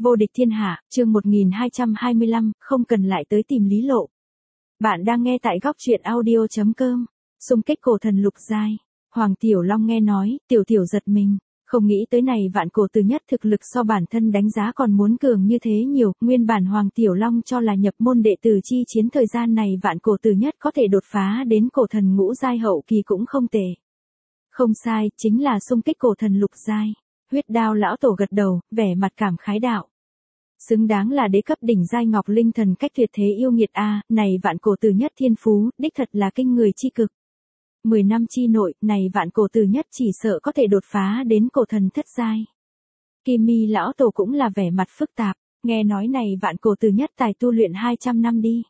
Vô địch thiên hạ, chương 1225, không cần lại tới tìm Lý Lộ. Bạn đang nghe tại góc truyện audio.com. Xung kích cổ thần lục giai. Hoàng Tiểu Long nghe nói, tiểu giật mình. Không nghĩ tới này vạn cổ từ nhất thực lực so bản thân đánh giá còn muốn cường như thế nhiều. Nguyên bản Hoàng Tiểu Long cho là nhập môn đệ tử chi chiến thời gian này vạn cổ từ nhất có thể đột phá đến cổ thần ngũ giai hậu kỳ cũng không tệ. Không sai, chính là xung kích cổ thần lục giai. Huyết Đao lão tổ gật đầu, vẻ mặt cảm khái đạo. Xứng đáng là đế cấp đỉnh giai ngọc linh thần cách tuyệt thế yêu nghiệt a, này vạn cổ từ nhất thiên phú, đích thật là kinh người chi cực. 10 năm chi nội, này vạn cổ từ nhất chỉ sợ có thể đột phá đến cổ thần thất giai. Kim Mi lão tổ cũng là vẻ mặt phức tạp, nghe nói này vạn cổ từ nhất tài tu luyện 200 năm đi.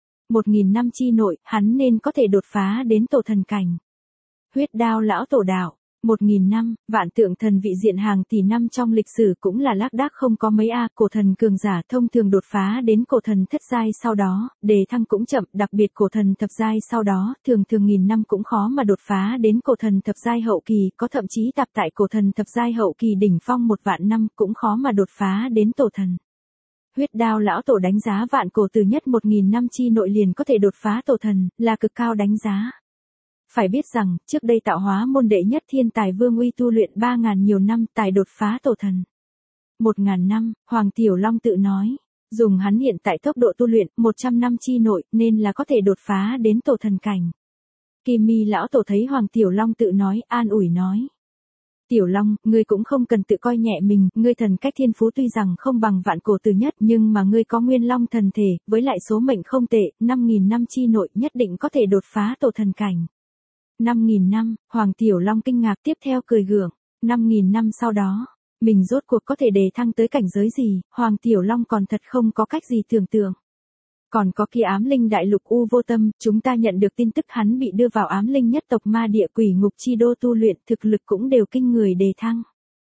1000 năm chi nội, hắn nên có thể đột phá đến tổ thần cảnh. Huyết Đao lão tổ đạo. 1000 năm, vạn tượng thần vị diện hàng tỷ năm trong lịch sử cũng là lác đác không có mấy cổ thần cường giả thông thường đột phá đến cổ thần thất giai sau đó, đề thăng cũng chậm, đặc biệt cổ thần thập giai sau đó, thường nghìn năm cũng khó mà đột phá đến cổ thần thập giai hậu kỳ, có thậm chí tập tại cổ thần thập giai hậu kỳ đỉnh phong 1 vạn năm cũng khó mà đột phá đến tổ thần. Huyết Đao lão tổ đánh giá vạn cổ từ nhất 1000 năm chi nội liền có thể đột phá tổ thần, là cực cao đánh giá. Phải biết rằng, trước đây tạo hóa môn đệ nhất thiên tài Vương Uy tu luyện 3000 nhiều năm tài đột phá tổ thần. 1000 năm, Hoàng Tiểu Long tự nói, dùng hắn hiện tại tốc độ tu luyện 100 năm chi nội nên là có thể đột phá đến tổ thần cảnh. Kim Mi lão tổ thấy Hoàng Tiểu Long tự nói, an ủi nói. Tiểu Long, ngươi cũng không cần tự coi nhẹ mình, ngươi thần cách thiên phú tuy rằng không bằng vạn cổ từ nhất nhưng mà ngươi có nguyên long thần thể, với lại số mệnh không tệ, 5000 năm chi nội nhất định có thể đột phá tổ thần cảnh. 5000 năm, Hoàng Tiểu Long kinh ngạc tiếp theo cười gượng, 5000 năm sau đó, mình rốt cuộc có thể đề thăng tới cảnh giới gì, Hoàng Tiểu Long còn thật không có cách gì tưởng tượng. Còn có kia ám linh đại lục U Vô Tâm, chúng ta nhận được tin tức hắn bị đưa vào ám linh nhất tộc ma địa quỷ ngục chi đô tu luyện, thực lực cũng đều kinh người đề thăng.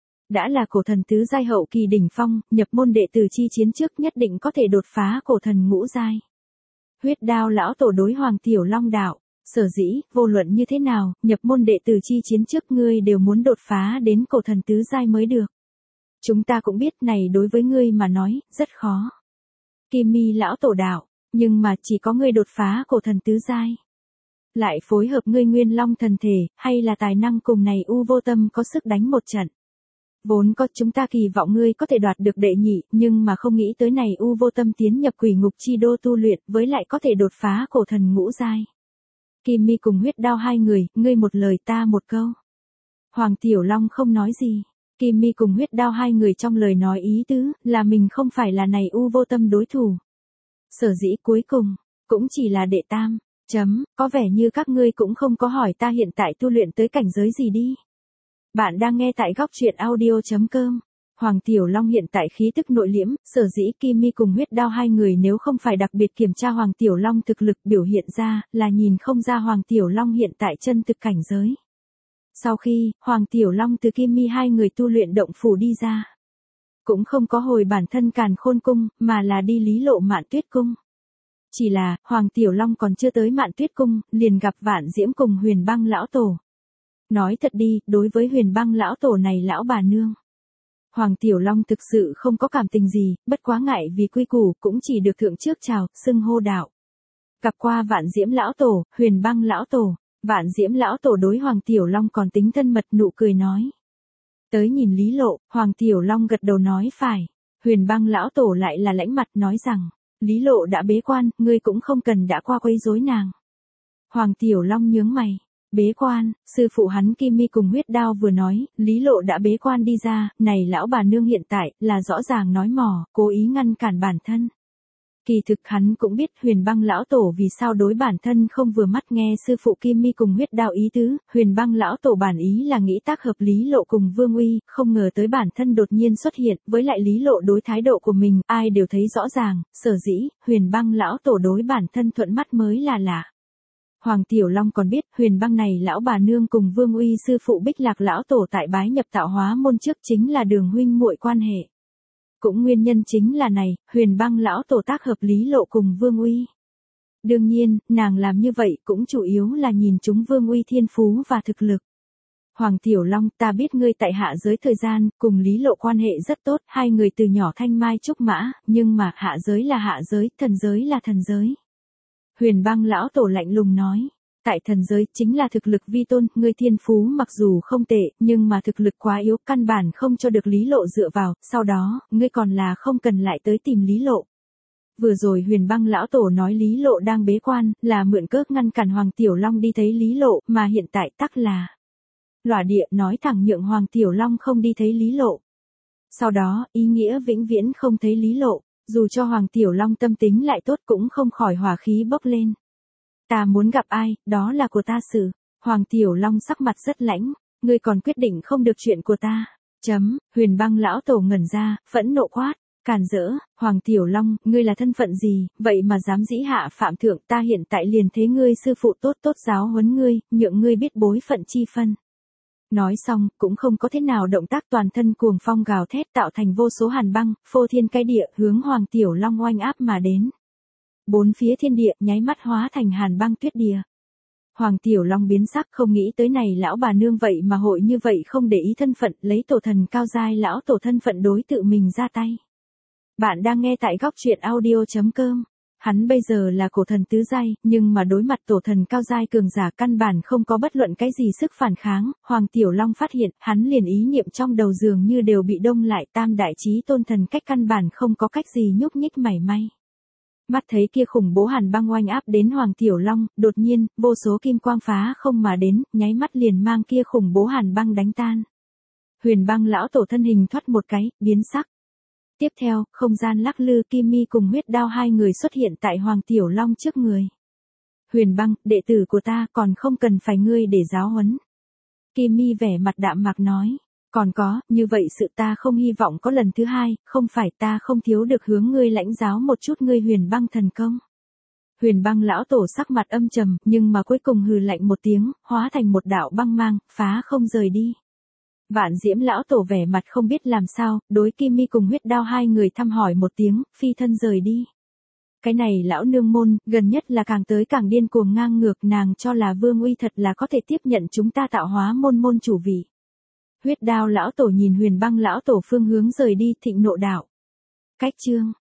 Đã là cổ thần tứ giai hậu kỳ đỉnh phong, nhập môn đệ tử chi chiến trước nhất định có thể đột phá cổ thần ngũ giai. Huyết Đao lão tổ đối Hoàng Tiểu Long đạo. Sở dĩ, vô luận như thế nào, nhập môn đệ tử chi chiến trước ngươi đều muốn đột phá đến cổ thần tứ giai mới được. Chúng ta cũng biết này đối với ngươi mà nói, rất khó. Kim Mi lão tổ đạo, nhưng mà chỉ có ngươi đột phá cổ thần tứ giai. Lại phối hợp ngươi nguyên long thần thể, hay là tài năng cùng này U Vô Tâm có sức đánh một trận. Vốn có chúng ta kỳ vọng ngươi có thể đoạt được đệ nhị, nhưng mà không nghĩ tới này U Vô Tâm tiến nhập quỷ ngục chi đô tu luyện, với lại có thể đột phá cổ thần ngũ giai. Kim Mi cùng Huyết Đao hai người, ngươi một lời ta một câu. Hoàng Tiểu Long không nói gì. Kim Mi cùng Huyết Đao hai người trong lời nói ý tứ, là mình không phải là này U Vô Tâm đối thủ. Sở dĩ cuối cùng, cũng chỉ là đệ tam. Có vẻ như các ngươi cũng không có hỏi ta hiện tại tu luyện tới cảnh giới gì đi. Bạn đang nghe tại góc truyện audio.com. Hoàng Tiểu Long hiện tại khí tức nội liễm, sở dĩ Kim Mi cùng Huyết Đao hai người nếu không phải đặc biệt kiểm tra Hoàng Tiểu Long thực lực biểu hiện ra, là nhìn không ra Hoàng Tiểu Long hiện tại chân thực cảnh giới. Sau khi, Hoàng Tiểu Long từ Kim Mi hai người tu luyện động phủ đi ra. Cũng không có hồi bản thân Càn Khôn Cung, mà là đi Lý Lộ Mạn Tuyết Cung. Chỉ là, Hoàng Tiểu Long còn chưa tới Mạn Tuyết Cung, liền gặp Vạn Diễm cùng Huyền Băng lão tổ. Nói thật đi, đối với Huyền Băng lão tổ này lão bà nương. Hoàng Tiểu Long thực sự không có cảm tình gì, bất quá ngại vì quy củ, cũng chỉ được thượng trước chào, xưng hô đạo. Gặp qua Vạn Diễm lão tổ, Huyền Băng lão tổ, Vạn Diễm lão tổ đối Hoàng Tiểu Long còn tính thân mật nụ cười nói. Tới nhìn Lý Lộ, Hoàng Tiểu Long gật đầu nói phải. Huyền Băng lão tổ lại là lãnh mặt nói rằng, Lý Lộ đã bế quan, ngươi cũng không cần đã qua quấy rối nàng. Hoàng Tiểu Long nhướng mày. Bế quan, sư phụ hắn Kim Mi cùng Huyết Đao vừa nói, Lý Lộ đã bế quan đi ra, này lão bà nương hiện tại, là rõ ràng nói mỏ, cố ý ngăn cản bản thân. Kỳ thực hắn cũng biết Huyền Băng lão tổ vì sao đối bản thân không vừa mắt nghe sư phụ Kim Mi cùng Huyết Đao ý tứ, Huyền Băng lão tổ bản ý là nghĩ tác hợp Lý Lộ cùng Vương Uy, không ngờ tới bản thân đột nhiên xuất hiện, với lại Lý Lộ đối thái độ của mình, ai đều thấy rõ ràng, sở dĩ, Huyền Băng lão tổ đối bản thân thuận mắt mới là lạ. Hoàng Tiểu Long còn biết, Huyền Băng này lão bà nương cùng Vương Uy sư phụ Bích Lạc lão tổ tại bái nhập tạo hóa môn trước chính là đường huynh muội quan hệ. Cũng nguyên nhân chính là này, Huyền Băng lão tổ tác hợp Lý Lộ cùng Vương Uy. Đương nhiên, nàng làm như vậy cũng chủ yếu là nhìn chúng Vương Uy thiên phú và thực lực. Hoàng Tiểu Long, ta biết ngươi tại hạ giới thời gian, cùng Lý Lộ quan hệ rất tốt, hai người từ nhỏ thanh mai trúc mã, nhưng mà hạ giới là hạ giới, thần giới là thần giới. Huyền Băng lão tổ lạnh lùng nói, tại thần giới chính là thực lực vi tôn, ngươi thiên phú mặc dù không tệ, nhưng mà thực lực quá yếu, căn bản không cho được Lý Lộ dựa vào, sau đó, ngươi còn là không cần lại tới tìm Lý Lộ. Vừa rồi Huyền Băng lão tổ nói Lý Lộ đang bế quan, là mượn cớ ngăn cản Hoàng Tiểu Long đi thấy Lý Lộ, mà hiện tại tắc là Lỏa địa nói thẳng nhượng Hoàng Tiểu Long không đi thấy Lý Lộ. Sau đó, ý nghĩa vĩnh viễn không thấy Lý Lộ, dù cho Hoàng Tiểu Long tâm tính lại tốt cũng không khỏi hỏa khí bốc lên. Ta muốn gặp ai, đó là của ta sự. Hoàng Tiểu Long sắc mặt rất lãnh, ngươi còn quyết định không được chuyện của ta. Huyền Băng lão tổ ngẩn ra, phẫn nộ quát, càn rỡ, Hoàng Tiểu Long, ngươi là thân phận gì, vậy mà dám dĩ hạ phạm thượng, ta hiện tại liền thế ngươi sư phụ tốt tốt giáo huấn ngươi, nhượng ngươi biết bối phận chi phân. Nói xong, cũng không có thế nào động tác, toàn thân cuồng phong gào thét tạo thành vô số hàn băng, phô thiên cái địa, hướng Hoàng Tiểu Long oanh áp mà đến. Bốn phía thiên địa nháy mắt hóa thành hàn băng tuyết địa. Hoàng Tiểu Long biến sắc, không nghĩ tới này lão bà nương vậy mà hội như vậy không để ý thân phận, lấy tổ thần cao giai lão tổ thân phận đối tự mình ra tay. Bạn đang nghe tại góc truyện audio.com. Hắn bây giờ là cổ thần tứ giai, nhưng mà đối mặt tổ thần cao giai cường giả căn bản không có bất luận cái gì sức phản kháng, Hoàng Tiểu Long phát hiện, hắn liền ý niệm trong đầu dường như đều bị đông lại, tam đại chí tôn thần cách căn bản không có cách gì nhúc nhích mảy may. Mắt thấy kia khủng bố hàn băng oanh áp đến Hoàng Tiểu Long, đột nhiên, vô số kim quang phá không mà đến, nháy mắt liền mang kia khủng bố hàn băng đánh tan. Huyền Băng lão tổ thân hình thoát một cái, biến sắc. Tiếp theo, không gian lắc lư, Kim Mi cùng Huyết Đao hai người xuất hiện tại Hoàng Tiểu Long trước người. Huyền Băng, đệ tử của ta còn không cần phải ngươi để giáo huấn. Kim Mi vẻ mặt đạm mạc nói. Còn có, như vậy sự ta không hy vọng có lần thứ hai, không phải ta không thiếu được hướng ngươi lãnh giáo một chút ngươi Huyền Băng thần công. Huyền Băng lão tổ sắc mặt âm trầm, nhưng mà cuối cùng hừ lạnh một tiếng, hóa thành một đạo băng mang, phá không rời đi. Vạn Diễm lão tổ vẻ mặt không biết làm sao, đối Kim Mi cùng Huyết Đao hai người thăm hỏi một tiếng, phi thân rời đi. Cái này lão nương môn, gần nhất là càng tới càng điên cuồng ngang ngược, nàng cho là vương uy thật là có thể tiếp nhận chúng ta tạo hóa môn chủ vị. Huyết Đao lão tổ nhìn Huyền Băng lão tổ phương hướng rời đi, thịnh nộ đạo. Cách chương